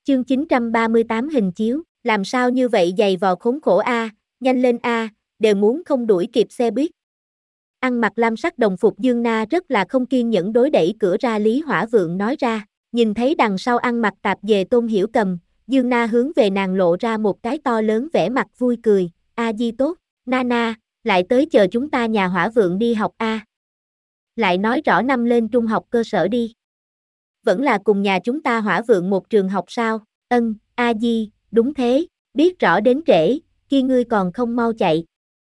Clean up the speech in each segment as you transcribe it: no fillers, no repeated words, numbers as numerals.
Chương 938 hình chiếu, làm sao như vậy dày vò khốn khổ a, nhanh lên a, đều muốn không đuổi kịp xe buýt. Ăn mặc lam sắc đồng phục Dương Na rất là không kiên nhẫn đối đẩy cửa ra Lý Hỏa Vượng nói ra, nhìn thấy đằng sau ăn mặc tạp dề Tôn Hiểu Cầm, Dương Na hướng về nàng lộ ra một cái to lớn vẻ mặt vui cười, a di tốt, Nana, lại tới chờ chúng ta nhà Hỏa Vượng đi học a. Lại nói rõ năm lên trung học cơ sở đi. Vẫn là cùng nhà chúng ta Hỏa Vượng một trường học sao? Ân, a di, đúng thế, biết rõ đến trễ, kia ngươi còn không mau chạy.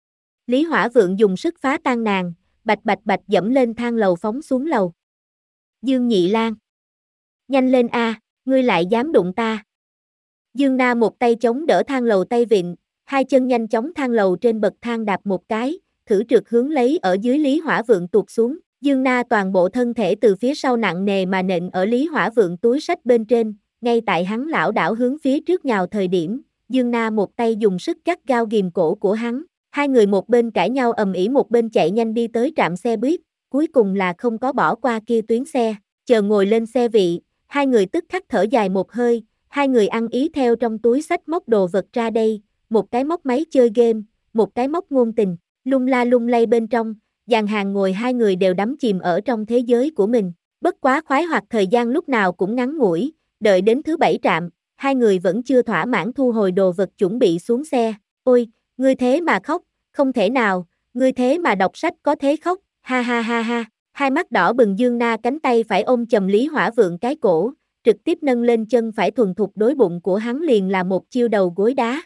Lý Hỏa Vượng dùng sức phá tan nàng, bạch bạch bạch dẫm lên thang lầu phóng xuống lầu. Dương Nhị Lang, nhanh lên a, ngươi lại dám đụng ta. Dương Na một tay chống đỡ thang lầu tay vịn, hai chân nhanh chóng thang lầu trên bậc thang đạp một cái, thử trượt hướng lấy ở dưới Lý Hỏa Vượng tụt xuống. Dương Na toàn bộ thân thể từ phía sau nặng nề mà nện ở Lý Hỏa Vượng túi sách bên trên, ngay tại hắn lảo đảo hướng phía trước nhào thời điểm, Dương Na một tay dùng sức gắt gao ghìm cổ của hắn, hai người một bên cãi nhau ầm ĩ một bên chạy nhanh đi tới trạm xe buýt, cuối cùng là không có bỏ qua kia tuyến xe, chờ ngồi lên xe vị, hai người tức khắc thở dài một hơi, hai người ăn ý theo trong túi sách móc đồ vật ra đây, một cái móc máy chơi game, một cái móc ngôn tình, lung la lung lay bên trong. Dàn hàng ngồi hai người đều đắm chìm ở trong thế giới của mình, bất quá khoái hoạt thời gian lúc nào cũng ngắn ngủi, đợi đến thứ 7 trạm, hai người vẫn chưa thỏa mãn thu hồi đồ vật chuẩn bị xuống xe, ôi, ngươi thế mà khóc, không thể nào, ngươi thế mà đọc sách có thế khóc, ha ha ha ha, hai mắt đỏ bừng Dương Na cánh tay phải ôm chầm Lý Hỏa Vượng cái cổ, trực tiếp nâng lên chân phải thuần thục đối bụng của hắn liền là một chiêu đầu gối đá.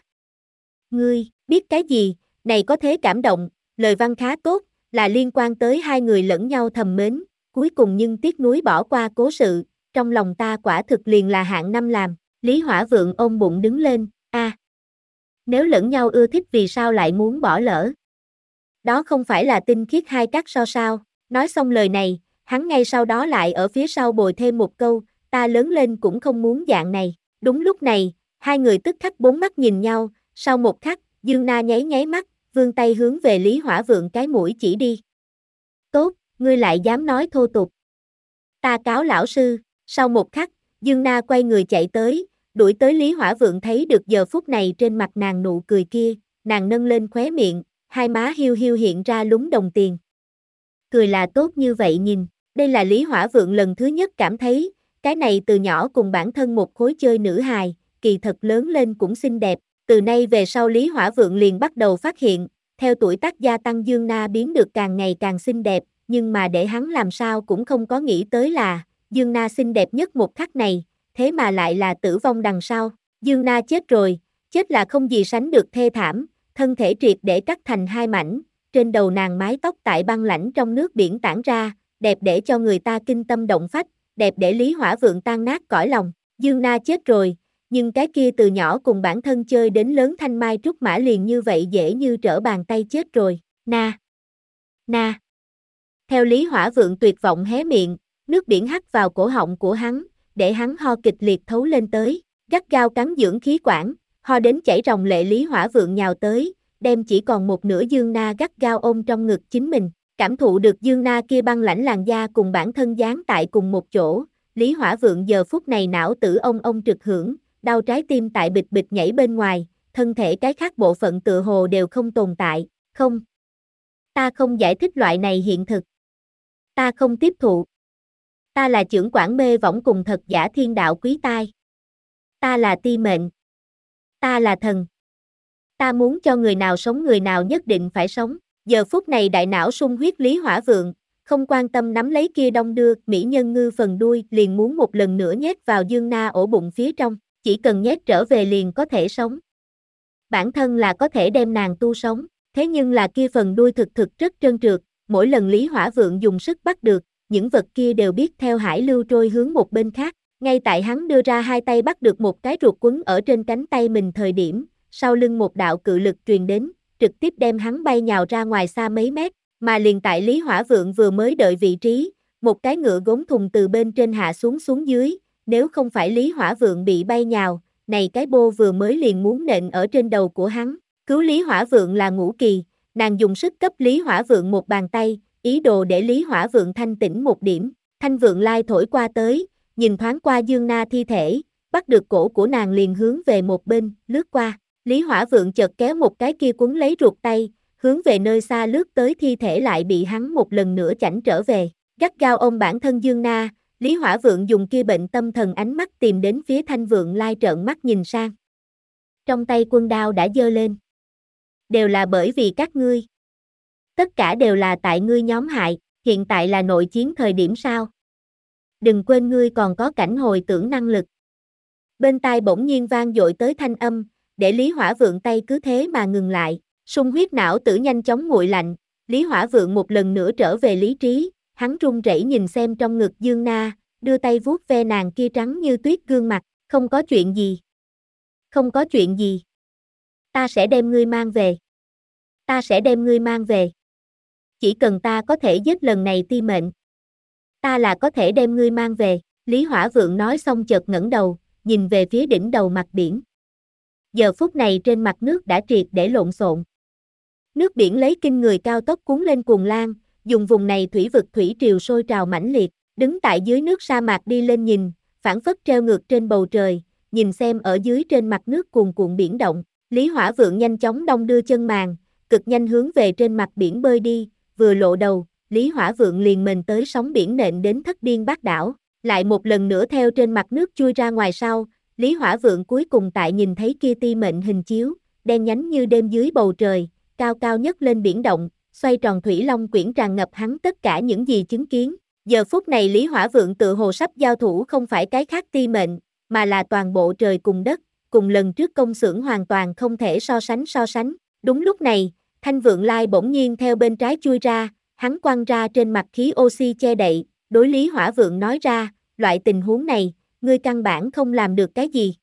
Ngươi, biết cái gì, này có thế cảm động, lời văn khá tốt, là liên quan tới hai người lẫn nhau thầm mến, cuối cùng nhưng tiếc nuối bỏ qua cố sự, trong lòng ta quả thực liền là hạng năm làm, Lý Hỏa Vượng ôm bụng đứng lên, nếu lẫn nhau ưa thích vì sao lại muốn bỏ lỡ? Đó không phải là tinh khiết hai cắt so sao, nói xong lời này, hắn ngay sau đó lại ở phía sau bồi thêm một câu, ta lớn lên cũng không muốn dạng này, đúng lúc này, hai người tức khắc bốn mắt nhìn nhau, sau một khắc, Dương Na nháy nháy mắt, vươn tay hướng về Lý Hỏa Vượng cái mũi chỉ đi. Tốt, ngươi lại dám nói thô tục. Ta cáo lão sư, sau một khắc, Dương Na quay người chạy tới, đuổi tới Lý Hỏa Vượng thấy được giờ phút này trên mặt nàng nụ cười kia, nàng nâng lên khóe miệng, hai má hiu hiu hiện ra lúng đồng tiền. Cười là tốt như vậy nhìn, đây là Lý Hỏa Vượng lần thứ nhất cảm thấy, cái này từ nhỏ cùng bản thân một khối chơi nữ hài, kỳ thật lớn lên cũng xinh đẹp. Từ nay về sau Lý Hỏa Vượng liền bắt đầu phát hiện, theo tuổi tác gia tăng Dương Na biến được càng ngày càng xinh đẹp, nhưng mà để hắn làm sao cũng không có nghĩ tới là, Dương Na xinh đẹp nhất một khắc này, thế mà lại là tử vong đằng sau. Dương Na chết rồi, chết là không gì sánh được thê thảm, thân thể triệt để cắt thành hai mảnh, trên đầu nàng mái tóc tại băng lãnh trong nước biển tản ra, đẹp để cho người ta kinh tâm động phách, đẹp để Lý Hỏa Vượng tan nát cõi lòng. Dương Na chết rồi. Nhưng cái kia từ nhỏ cùng bản thân chơi đến lớn thanh mai trúc mã liền như vậy dễ như trở bàn tay chết rồi, na. Theo Lý Hỏa Vượng tuyệt vọng hé miệng, nước biển hắt vào cổ họng của hắn, để hắn ho kịch liệt thấu lên tới, gắt gao cắn dưỡng khí quản, ho đến chảy ròng lệ. Lý Hỏa Vượng nhào tới, đem chỉ còn một nửa Dương Na gắt gao ôm trong ngực chính mình, cảm thụ được Dương Na kia băng lãnh làn da cùng bản thân dán tại cùng một chỗ, Lý Hỏa Vượng giờ phút này não tử ông trực hưởng. Đau trái tim tại bịch bịch nhảy bên ngoài, thân thể cái khác bộ phận tựa hồ đều không tồn tại, không. Ta không giải thích loại này hiện thực. Ta không tiếp thụ. Ta là chưởng quản mê võng cùng thật giả thiên đạo quý tai. Ta là ti mệnh. Ta là thần. Ta muốn cho người nào sống người nào nhất định phải sống. Giờ phút này đại não sung huyết Lý Hỏa Vượng, không quan tâm nắm lấy kia đong đưa mỹ nhân ngư phần đuôi liền muốn một lần nữa nhét vào Dương Na ổ bụng phía trong. Chỉ cần nhét trở về liền có thể sống. Bản thân là có thể đem nàng tu sống, thế nhưng là kia phần đuôi thực rất trơn trượt, mỗi lần Lý Hỏa Vượng dùng sức bắt được, những vật kia đều biết theo hải lưu trôi hướng một bên khác, ngay tại hắn đưa ra hai tay bắt được một cái ruột quấn ở trên cánh tay mình thời điểm, sau lưng một đạo cự lực truyền đến, trực tiếp đem hắn bay nhào ra ngoài xa mấy mét, mà liền tại Lý Hỏa Vượng vừa mới đợi vị trí, một cái ngựa gốm thùng từ bên trên hạ xuống dưới. Nếu không phải Lý Hỏa Vượng bị bay nhào, này cái bô vừa mới liền muốn nện ở trên đầu của hắn. Cứu Lý Hỏa Vượng là Ngũ Kỳ, nàng dùng sức cấp Lý Hỏa Vượng một bàn tay, ý đồ để Lý Hỏa Vượng thanh tỉnh một điểm. Thanh vượng lai thổi qua tới, nhìn thoáng qua Dương Na thi thể, bắt được cổ của nàng liền hướng về một bên, lướt qua. Lý Hỏa Vượng chợt kéo một cái kia quấn lấy ruột tay, hướng về nơi xa lướt tới, thi thể lại bị hắn một lần nữa chảnh trở về. Gắt gao ôm bản thân Dương Na, Lý Hỏa Vượng dùng kia bệnh tâm thần ánh mắt tìm đến phía Thanh Vượng Lai trợn mắt nhìn sang. Trong tay quân đao đã giơ lên. Đều là bởi vì các ngươi. Tất cả đều là tại ngươi nhóm hại, hiện tại là nội chiến thời điểm sao? Đừng quên ngươi còn có cảnh hồi tưởng năng lực. Bên tai bỗng nhiên vang dội tới thanh âm, để Lý Hỏa Vượng tay cứ thế mà ngừng lại, sung huyết não tử nhanh chóng nguội lạnh, Lý Hỏa Vượng một lần nữa trở về lý trí, hắn run rẩy nhìn xem trong ngực Dương Na, đưa tay vuốt ve nàng kia trắng như tuyết gương mặt, không có chuyện gì. Không có chuyện gì. Ta sẽ đem ngươi mang về. Ta sẽ đem ngươi mang về. Chỉ cần ta có thể giết lần này ti mệnh. Ta là có thể đem ngươi mang về, Lý Hỏa Vượng nói xong chợt ngẩng đầu, nhìn về phía đỉnh đầu mặt biển. Giờ phút này trên mặt nước đã triệt để lộn xộn. Nước biển lấy kinh người cao tốc cuốn lên cuồng lan, dùng vùng này thủy vực thủy triều sôi trào mãnh liệt, đứng tại dưới nước sa mạc đi lên nhìn, phảng phất treo ngược trên bầu trời, nhìn xem ở dưới trên mặt nước cuồn cuộn biển động, Lý Hỏa Vượng nhanh chóng đong đưa chân màng, cực nhanh hướng về trên mặt biển bơi đi, vừa lộ đầu, Lý Hỏa Vượng liền mền tới sóng biển nện đến thất điên bát đảo, lại một lần nữa theo trên mặt nước chui ra ngoài sau, Lý Hỏa Vượng cuối cùng tại nhìn thấy kia ti mệnh hình chiếu, đen nhánh như đêm dưới bầu trời, cao cao nhất lên biển động, xoay tròn thủy long quyển tràn ngập hắn tất cả những gì chứng kiến. Giờ phút này Lý Hỏa Vượng tự hồ sắp giao thủ không phải cái khác ti mệnh, mà là toàn bộ trời cùng đất, cùng lần trước công xưởng hoàn toàn không thể so sánh. Đúng lúc này, Thanh Vượng Lai bỗng nhiên theo bên trái chui ra, hắn quăng ra trên mặt khí oxy che đậy, đối Lý Hỏa Vượng nói ra, loại tình huống này, ngươi căn bản không làm được cái gì.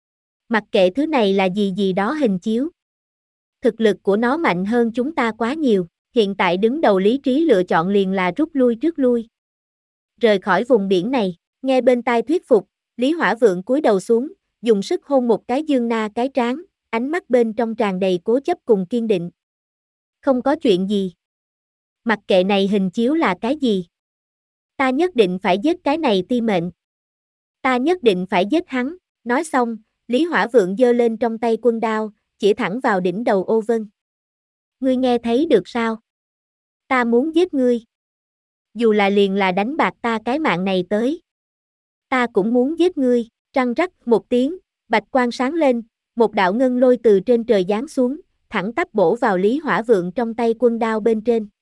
Mặc kệ thứ này là gì đó hình chiếu. Thực lực của nó mạnh hơn chúng ta quá nhiều, hiện tại đứng đầu lý trí lựa chọn liền là rút lui trước lui. Rời khỏi vùng biển này, nghe bên tai thuyết phục, Lý Hỏa Vượng cúi đầu xuống, dùng sức hôn một cái Dương Na cái trán, ánh mắt bên trong tràn đầy cố chấp cùng kiên định. Không có chuyện gì. Mặc kệ này hình chiếu là cái gì. Ta nhất định phải giết cái này ti mệnh. Ta nhất định phải giết hắn, nói xong, Lý Hỏa Vượng giơ lên trong tay quân đao, chỉ thẳng vào đỉnh đầu Ô Vân. Ngươi nghe thấy được sao? Ta muốn giết ngươi. Dù là liền là đánh bạc ta cái mạng này tới. Ta cũng muốn giết ngươi, trăng rắc một tiếng, bạch quang sáng lên, một đạo ngân lôi từ trên trời giáng xuống, thẳng tắp bổ vào Lý Hỏa Vượng trong tay quân đao bên trên.